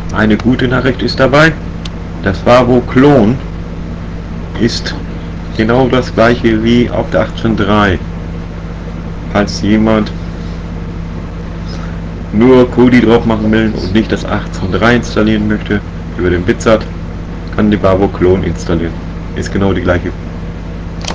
Eine gute Nachricht ist dabei, das Vavo Klon ist genau das gleiche wie auf der 18.3. Falls jemand nur Kodi drauf machen will und nicht das 18.3 installieren möchte, über den Bizart, kann die Vavo Klon installieren. Ist genau die gleiche